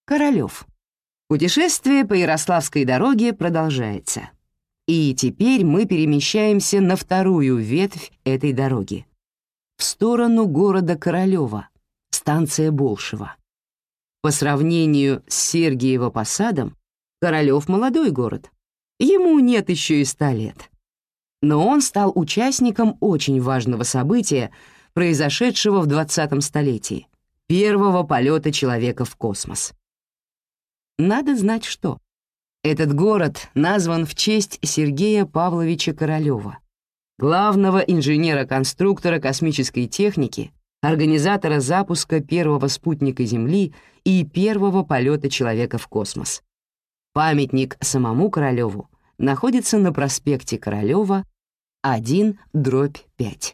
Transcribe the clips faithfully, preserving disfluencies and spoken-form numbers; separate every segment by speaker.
Speaker 1: Королёв. Путешествие по Ярославской дороге продолжается. И теперь мы перемещаемся на вторую ветвь этой дороги, в сторону города Королёва, станция Болшево. По сравнению с Сергиево-Посадом, Королёв — молодой город. Ему нет еще и ста лет. Но он стал участником очень важного события, произошедшего в двадцатом столетии — первого полета человека в космос. Надо знать, что этот город назван в честь Сергея Павловича Королёва, главного инженера-конструктора космической техники, организатора запуска первого спутника Земли и первого полета человека в космос. Памятник самому Королёву находится на проспекте Королёва, один дробь пять.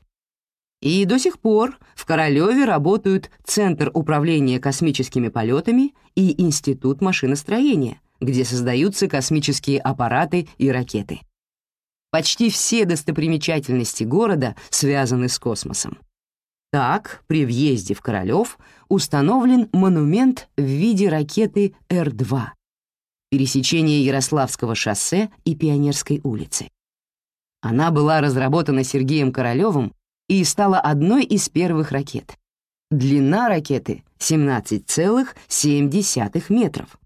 Speaker 1: И до сих пор в Королёве работают Центр управления космическими полетами и Институт машиностроения, где создаются космические аппараты и ракеты. Почти все достопримечательности города связаны с космосом. Так, при въезде в Королёв установлен монумент в виде ракеты Р два, пересечение Ярославского шоссе и Пионерской улицы. Она была разработана Сергеем Королёвым и стала одной из первых ракет. Длина ракеты — семнадцать целых семь десятых метров,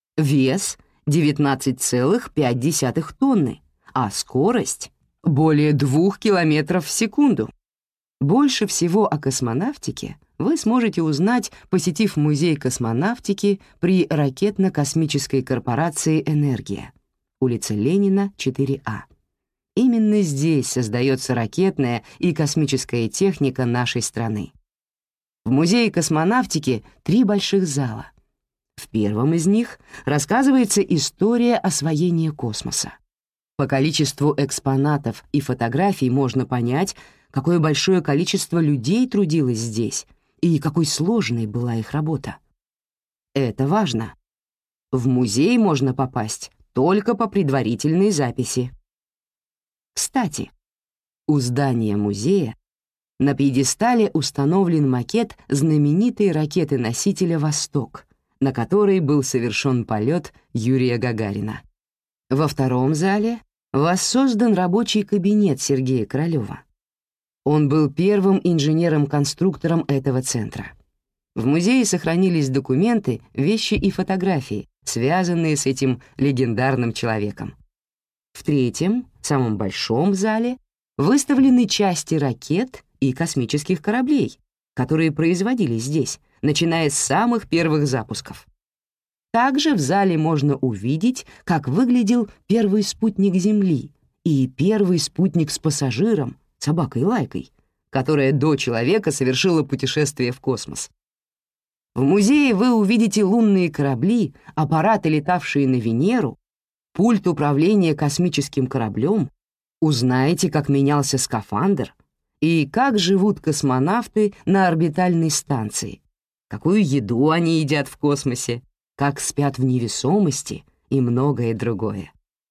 Speaker 1: вес — девятнадцать целых пять десятых тонны, а скорость — более двух километров в секунду. Больше всего о космонавтике вы сможете узнать, посетив музей космонавтики при ракетно-космической корпорации «Энергия», улица Ленина, четыре А. Именно здесь создается ракетная и космическая техника нашей страны. В музее космонавтики три больших зала. В первом из них рассказывается история освоения космоса. По количеству экспонатов и фотографий можно понять, какое большое количество людей трудилось здесь и какой сложной была их работа. Это важно. В музей можно попасть только по предварительной записи. Кстати, у здания музея на пьедестале установлен макет знаменитой ракеты-носителя «Восток», на которой был совершен полет Юрия Гагарина. Во втором зале воссоздан рабочий кабинет Сергея Королёва. Он был первым инженером-конструктором этого центра. В музее сохранились документы, вещи и фотографии, связанные с этим легендарным человеком. В третьем, самом большом зале, выставлены части ракет и космических кораблей, которые производились здесь, начиная с самых первых запусков. Также в зале можно увидеть, как выглядел первый спутник Земли и первый спутник с пассажиром, собакой Лайкой, которая до человека совершила путешествие в космос. В музее вы увидите лунные корабли, аппараты, летавшие на Венеру, пульт управления космическим кораблем, узнаете, как менялся скафандр и как живут космонавты на орбитальной станции, какую еду они едят в космосе, как спят в невесомости и многое другое.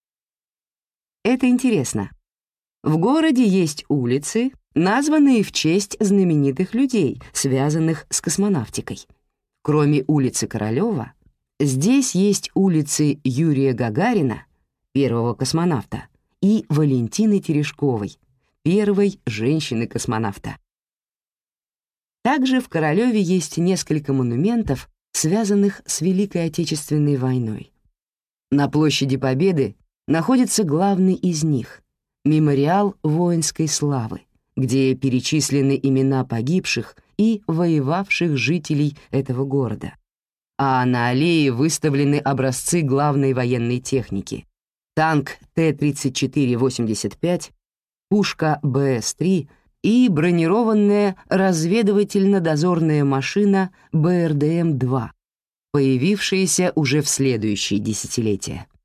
Speaker 1: Это интересно. В городе есть улицы, названные в честь знаменитых людей, связанных с космонавтикой. Кроме улицы Королёва, здесь есть улицы Юрия Гагарина, первого космонавта, и Валентины Терешковой, первой женщины-космонавта. Также в Королёве есть несколько монументов, связанных с Великой Отечественной войной. На площади Победы находится главный из них — мемориал воинской славы, где перечислены имена погибших и воевавших жителей этого города. А на аллее выставлены образцы главной военной техники: танк Т тридцать четыре восемьдесят пять, пушка Б С три и бронированная разведывательно-дозорная машина Б Р Д М два, появившиеся уже в следующие десятилетия.